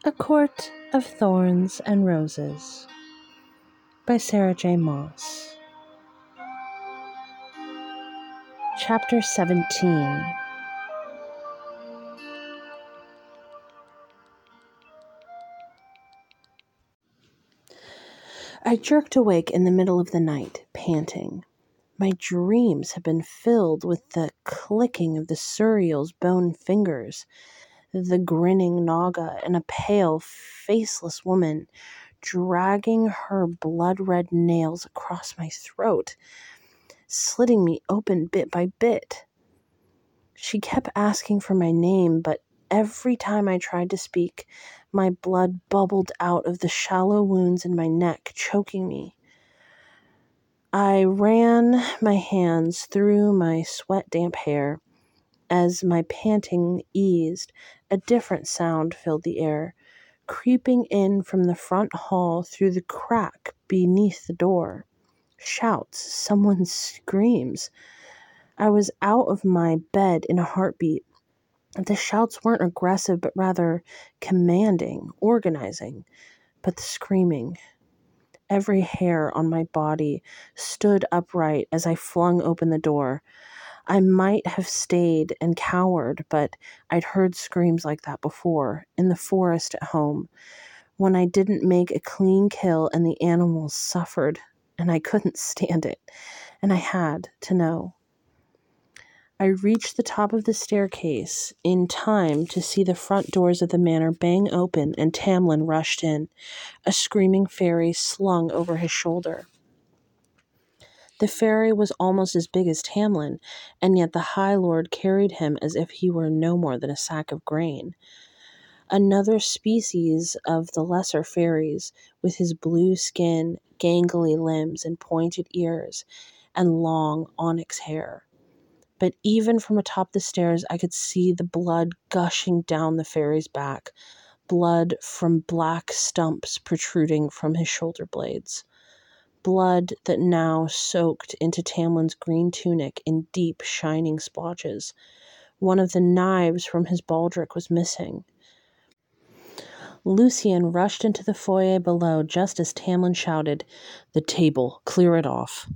A Court of Thorns and Roses by Sarah J. Maas. Chapter 17. I jerked awake in the middle of the night, panting. My dreams had been filled with the clicking of the Suriel's bone fingers, the grinning Naga, and a pale, faceless woman dragging her blood-red nails across my throat, slitting me open bit by bit. She kept asking for my name, but every time I tried to speak, my blood bubbled out of the shallow wounds in my neck, choking me. I ran my hands through my sweat-damp hair. As my panting eased, a different sound filled the air, creeping in from the front hall through the crack beneath the door. Shouts, someone's screams. I was out of my bed in a heartbeat. The shouts weren't aggressive, but rather commanding, organizing. But the screaming. Every hair on my body stood upright as I flung open the door. I might have stayed and cowered, but I'd heard screams like that before, in the forest at home, when I didn't make a clean kill and the animals suffered, and I couldn't stand it, and I had to know. I reached the top of the staircase in time to see the front doors of the manor bang open and Tamlin rushed in, a screaming fairy slung over his shoulder. The fairy was almost as big as Tamlin, and yet the High Lord carried him as if he were no more than a sack of grain. Another species of the lesser fairies, with his blue skin, gangly limbs, and pointed ears, and long onyx hair. But even from atop the stairs, I could see the blood gushing down the fairy's back, blood from black stumps protruding from his shoulder blades. Blood that now soaked into Tamlin's green tunic in deep, shining splotches. One of the knives from his baldric was missing. Lucien rushed into the foyer below just as Tamlin shouted, "The table, clear it off."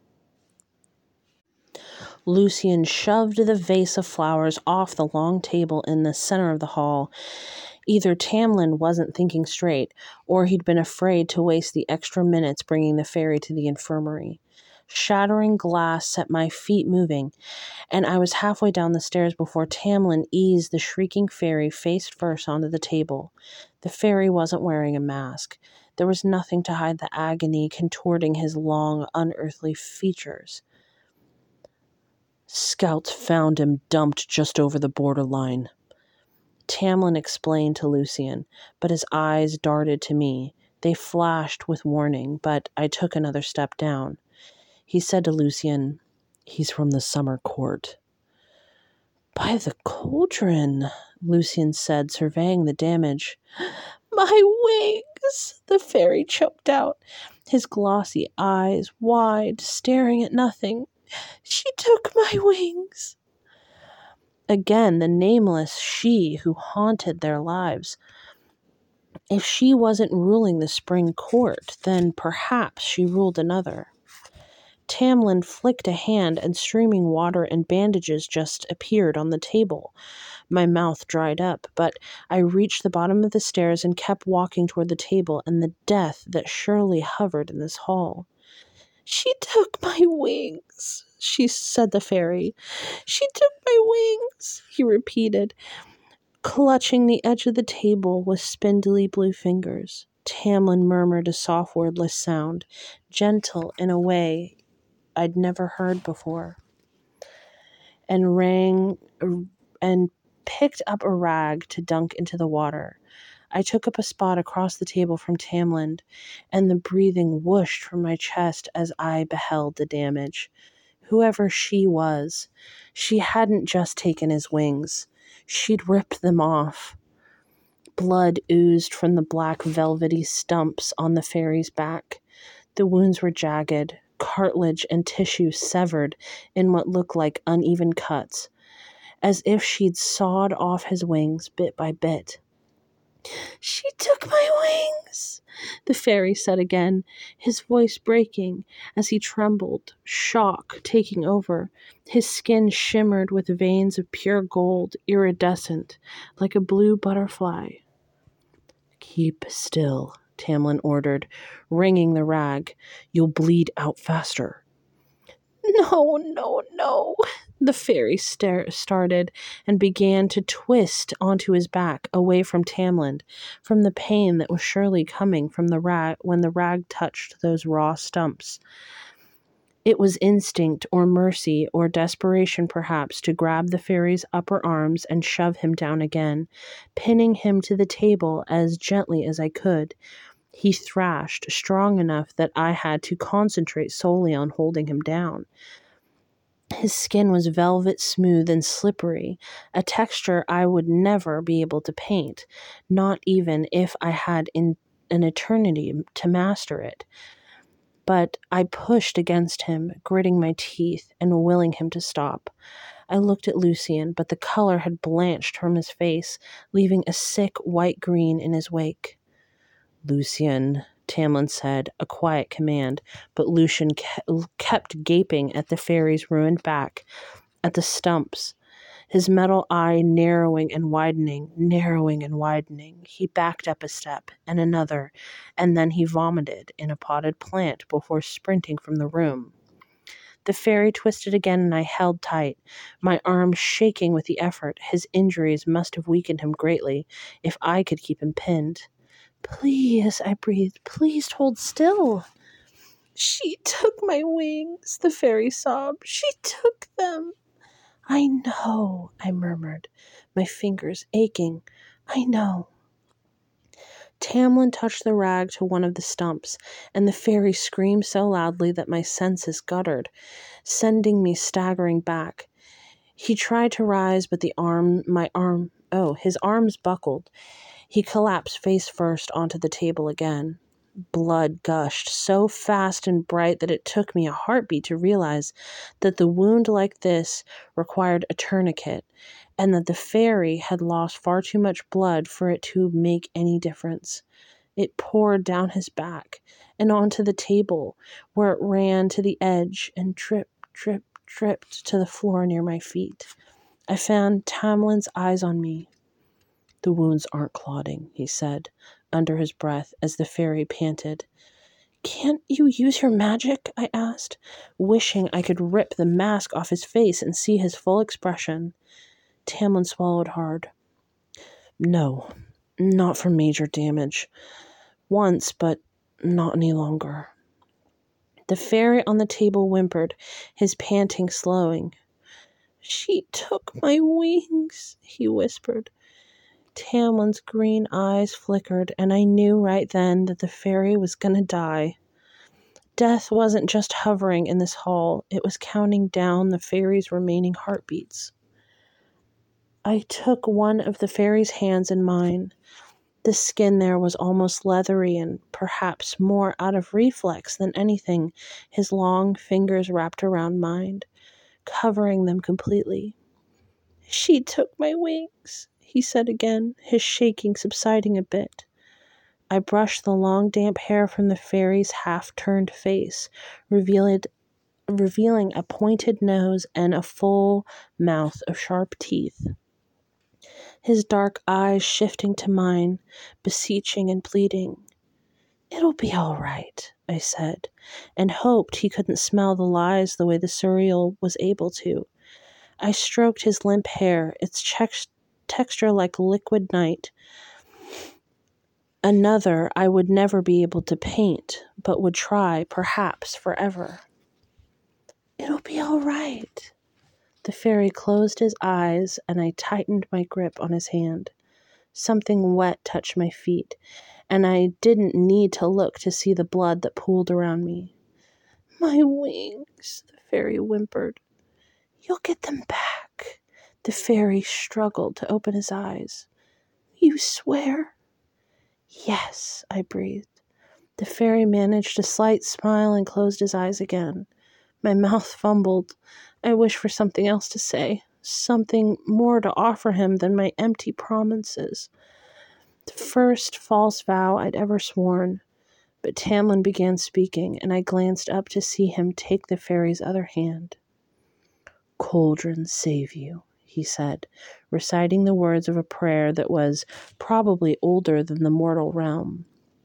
Lucien shoved the vase of flowers off the long table in the center of the hall. Either Tamlin wasn't thinking straight, or he'd been afraid to waste the extra minutes bringing the fairy to the infirmary. Shattering glass set my feet moving, and I was halfway down the stairs before Tamlin eased the shrieking fairy face first onto the table. The fairy wasn't wearing a mask. There was nothing to hide the agony contorting his long, unearthly features. "Scouts found him dumped just over the borderline," Tamlin explained to Lucien, but his eyes darted to me. They flashed with warning, but I took another step down. He said to Lucien, "He's from the summer court." "By the cauldron," Lucien said, surveying the damage. "My wings," the fairy choked out, his glossy eyes wide, staring at nothing. "She took my wings." Again, the nameless she who haunted their lives. If she wasn't ruling the spring court, then perhaps she ruled another. Tamlin flicked a hand, and streaming water and bandages just appeared on the table. My mouth dried up, but I reached the bottom of the stairs and kept walking toward the table and the death that surely hovered in this hall. "She took my wings," said the fairy. "She took my wings," he repeated, clutching the edge of the table with spindly blue fingers. Tamlin murmured a soft wordless sound, gentle in a way I'd never heard before, and picked up a rag to dunk into the water. I took up a spot across the table from Tamlin, and the breathing whooshed from my chest as I beheld the damage. Whoever she was, she hadn't just taken his wings. She'd ripped them off. Blood oozed from the black velvety stumps on the fairy's back. The wounds were jagged, cartilage and tissue severed in what looked like uneven cuts, as if she'd sawed off his wings bit by bit. She took my wings, the fairy said again, his voice breaking as he trembled, shock taking over. His skin shimmered with veins of pure gold, iridescent, like a blue butterfly. Keep still, Tamlin ordered, wringing the rag. You'll bleed out faster. No, no, no. The fairy started and began to twist onto his back, away from Tamlin, from the pain that was surely coming from the rag when the rag touched those raw stumps. It was instinct or mercy or desperation, perhaps, to grab the fairy's upper arms and shove him down again, pinning him to the table as gently as I could. He thrashed, strong enough that I had to concentrate solely on holding him down. His skin was velvet smooth and slippery, a texture I would never be able to paint, not even if I had an eternity to master it. But I pushed against him, gritting my teeth and willing him to stop. I looked at Lucian, but the color had blanched from his face, leaving a sick white green in his wake. Lucian, Tamlin said, a quiet command, but Lucian kept gaping at the fairy's ruined back, at the stumps, his metal eye narrowing and widening, narrowing and widening. He backed up a step, and another, and then he vomited in a potted plant before sprinting from the room. The fairy twisted again, and I held tight, my arms shaking with the effort. His injuries must have weakened him greatly, if I could keep him pinned. Please, I breathed, please hold still. She took my wings, the fairy sobbed. She took them. I know, I murmured, my fingers aching. I know. Tamlin touched the rag to one of the stumps, and the fairy screamed so loudly that my senses guttered, sending me staggering back. He tried to rise, but his arms buckled. He collapsed face first onto the table again. Blood gushed so fast and bright that it took me a heartbeat to realize that the wound like this required a tourniquet, and that the fairy had lost far too much blood for it to make any difference. It poured down his back and onto the table, where it ran to the edge and dripped to the floor near my feet. I found Tamlin's eyes on me. The wounds aren't clotting, he said, under his breath as the fairy panted. Can't you use your magic? I asked, wishing I could rip the mask off his face and see his full expression. Tamlin swallowed hard. No, not for major damage. Once, but not any longer. The fairy on the table whimpered, his panting slowing. She took my wings, he whispered. Tamlin's green eyes flickered, and I knew right then that the fairy was going to die. Death wasn't just hovering in this hall, it was counting down the fairy's remaining heartbeats. I took one of the fairy's hands in mine. The skin there was almost leathery and perhaps more out of reflex than anything. His long fingers wrapped around mine, covering them completely. She took my wings, he said again, his shaking subsiding a bit. I brushed the long damp hair from the fairy's half-turned face, revealing a pointed nose and a full mouth of sharp teeth. His dark eyes shifting to mine, beseeching and pleading. It'll be all right, I said, and hoped he couldn't smell the lies the way the Suriel was able to. I stroked his limp hair, its texture like liquid night. Another I would never be able to paint, but would try, perhaps, forever. It'll be all right. The fairy closed his eyes, and I tightened my grip on his hand. Something wet touched my feet, and I didn't need to look to see the blood that pooled around me. My wings, the fairy whimpered. You'll get them back. The fairy struggled to open his eyes. You swear? Yes, I breathed. The fairy managed a slight smile and closed his eyes again. My mouth fumbled. I wished for something else to say, something more to offer him than my empty promises. The first false vow I'd ever sworn. But Tamlin began speaking, and I glanced up to see him take the fairy's other hand. Cauldron save you, he said, reciting the words of a prayer that was probably older than the mortal realm.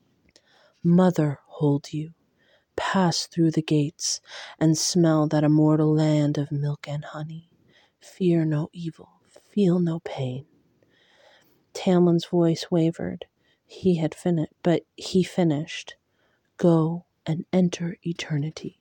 Mother hold you. Pass through the gates and smell that immortal land of milk and honey. Fear no evil, feel no pain. Tamlin's voice wavered. He finished. Go and enter eternity.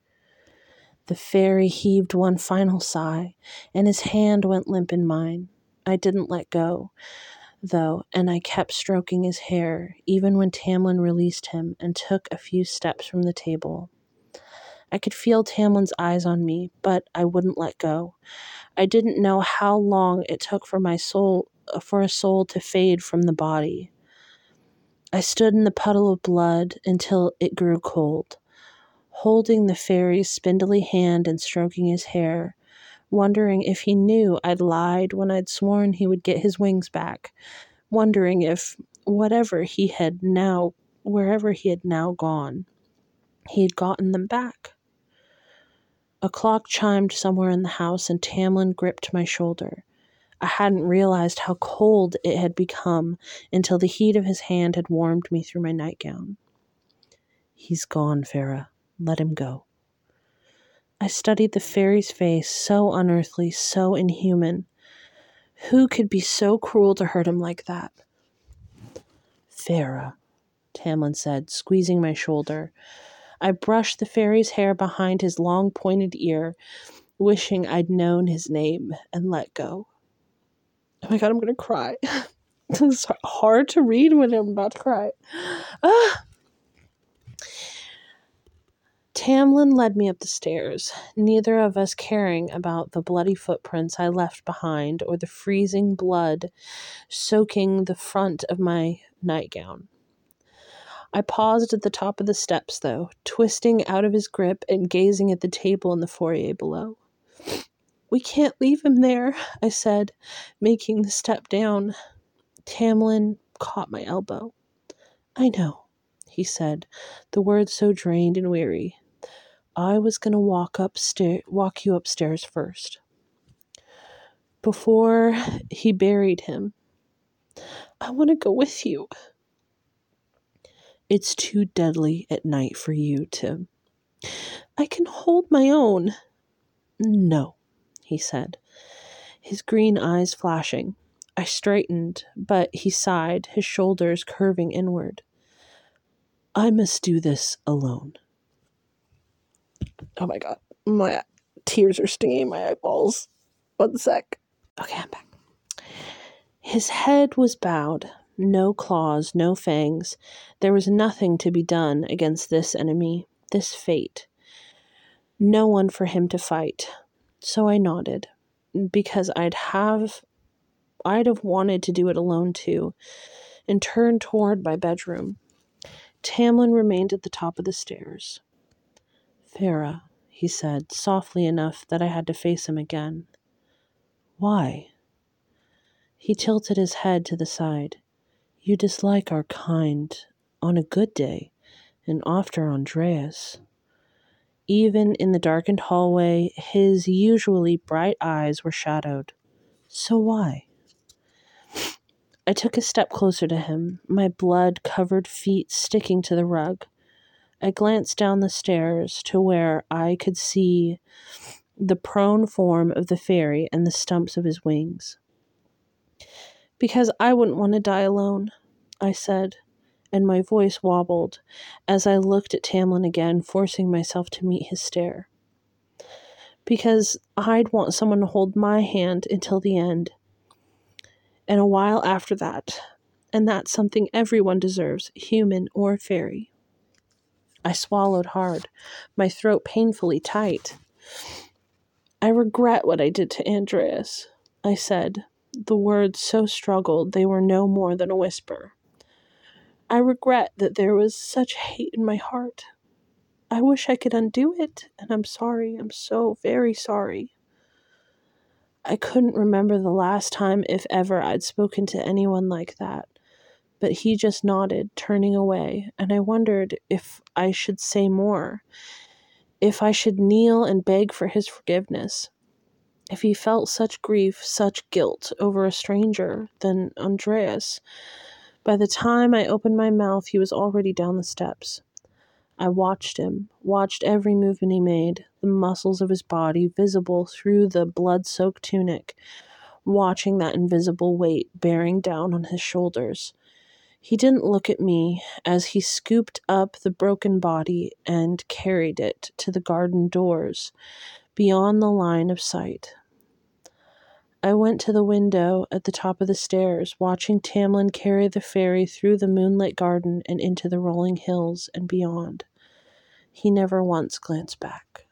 The fairy heaved one final sigh, and his hand went limp in mine. I didn't let go, though, and I kept stroking his hair, even when Tamlin released him and took a few steps from the table. I could feel Tamlin's eyes on me, but I wouldn't let go. I didn't know how long it took for a soul to fade from the body. I stood in the puddle of blood until it grew cold, holding the fairy's spindly hand and stroking his hair, wondering if he knew I'd lied when I'd sworn he would get his wings back, wondering if wherever he had now gone, he had gotten them back. A clock chimed somewhere in the house, and Tamlin gripped my shoulder. I hadn't realized how cold it had become until the heat of his hand had warmed me through my nightgown. He's gone, Farah. Let him go. I studied the fairy's face, so unearthly, so inhuman. Who could be so cruel to hurt him like that? Farah, Tamlin said, squeezing my shoulder. I brushed the fairy's hair behind his long pointed ear, wishing I'd known his name, and let go. Oh my God, I'm going to cry. It's hard to read when I'm about to cry. Tamlin led me up the stairs, neither of us caring about the bloody footprints I left behind or the freezing blood soaking the front of my nightgown. I paused at the top of the steps, though, twisting out of his grip and gazing at the table in the foyer below. We can't leave him there, I said, making the step down. Tamlin caught my elbow. I know, he said, the words so drained and weary. I was going to walk you upstairs first. Before he buried him, I want to go with you. It's too deadly at night for you to... I can hold my own. No, he said, his green eyes flashing. I straightened, but he sighed, his shoulders curving inward. I must do this alone. Oh my God, my tears are stinging my eyeballs. 1 sec. Okay, I'm back. His head was bowed. No claws, no fangs. There was nothing to be done against this enemy, this fate. No one for him to fight. So I nodded, because I'd have wanted to do it alone too, and turned toward my bedroom. Tamlin remained at the top of the stairs. Farah, he said, softly enough that I had to face him again. Why? He tilted his head to the side. You dislike our kind on a good day, and after Andreas. Even in the darkened hallway, his usually bright eyes were shadowed. So why? I took a step closer to him, my blood-covered feet sticking to the rug. I glanced down the stairs to where I could see the prone form of the fairy and the stumps of his wings. Because I wouldn't want to die alone, I said, and my voice wobbled as I looked at Tamlin again, forcing myself to meet his stare. Because I'd want someone to hold my hand until the end, and a while after that, and that's something everyone deserves, human or fairy. I swallowed hard, my throat painfully tight. I regret what I did to Andreas, I said, the words so struggled they were no more than a whisper. I regret that there was such hate in my heart. I wish I could undo it, and I'm sorry. I'm so very sorry. I couldn't remember the last time, if ever, I'd spoken to anyone like that. but he just nodded, turning away, and I wondered if I should say more, if I should kneel and beg for his forgiveness. If he felt such grief, such guilt over a stranger, then Andreas. By the time I opened my mouth, he was already down the steps. I watched him, watched every movement he made, the muscles of his body visible through the blood-soaked tunic, watching that invisible weight bearing down on his shoulders. He didn't look at me as he scooped up the broken body and carried it to the garden doors, beyond the line of sight. I went to the window at the top of the stairs, watching Tamlin carry the fairy through the moonlit garden and into the rolling hills and beyond. He never once glanced back.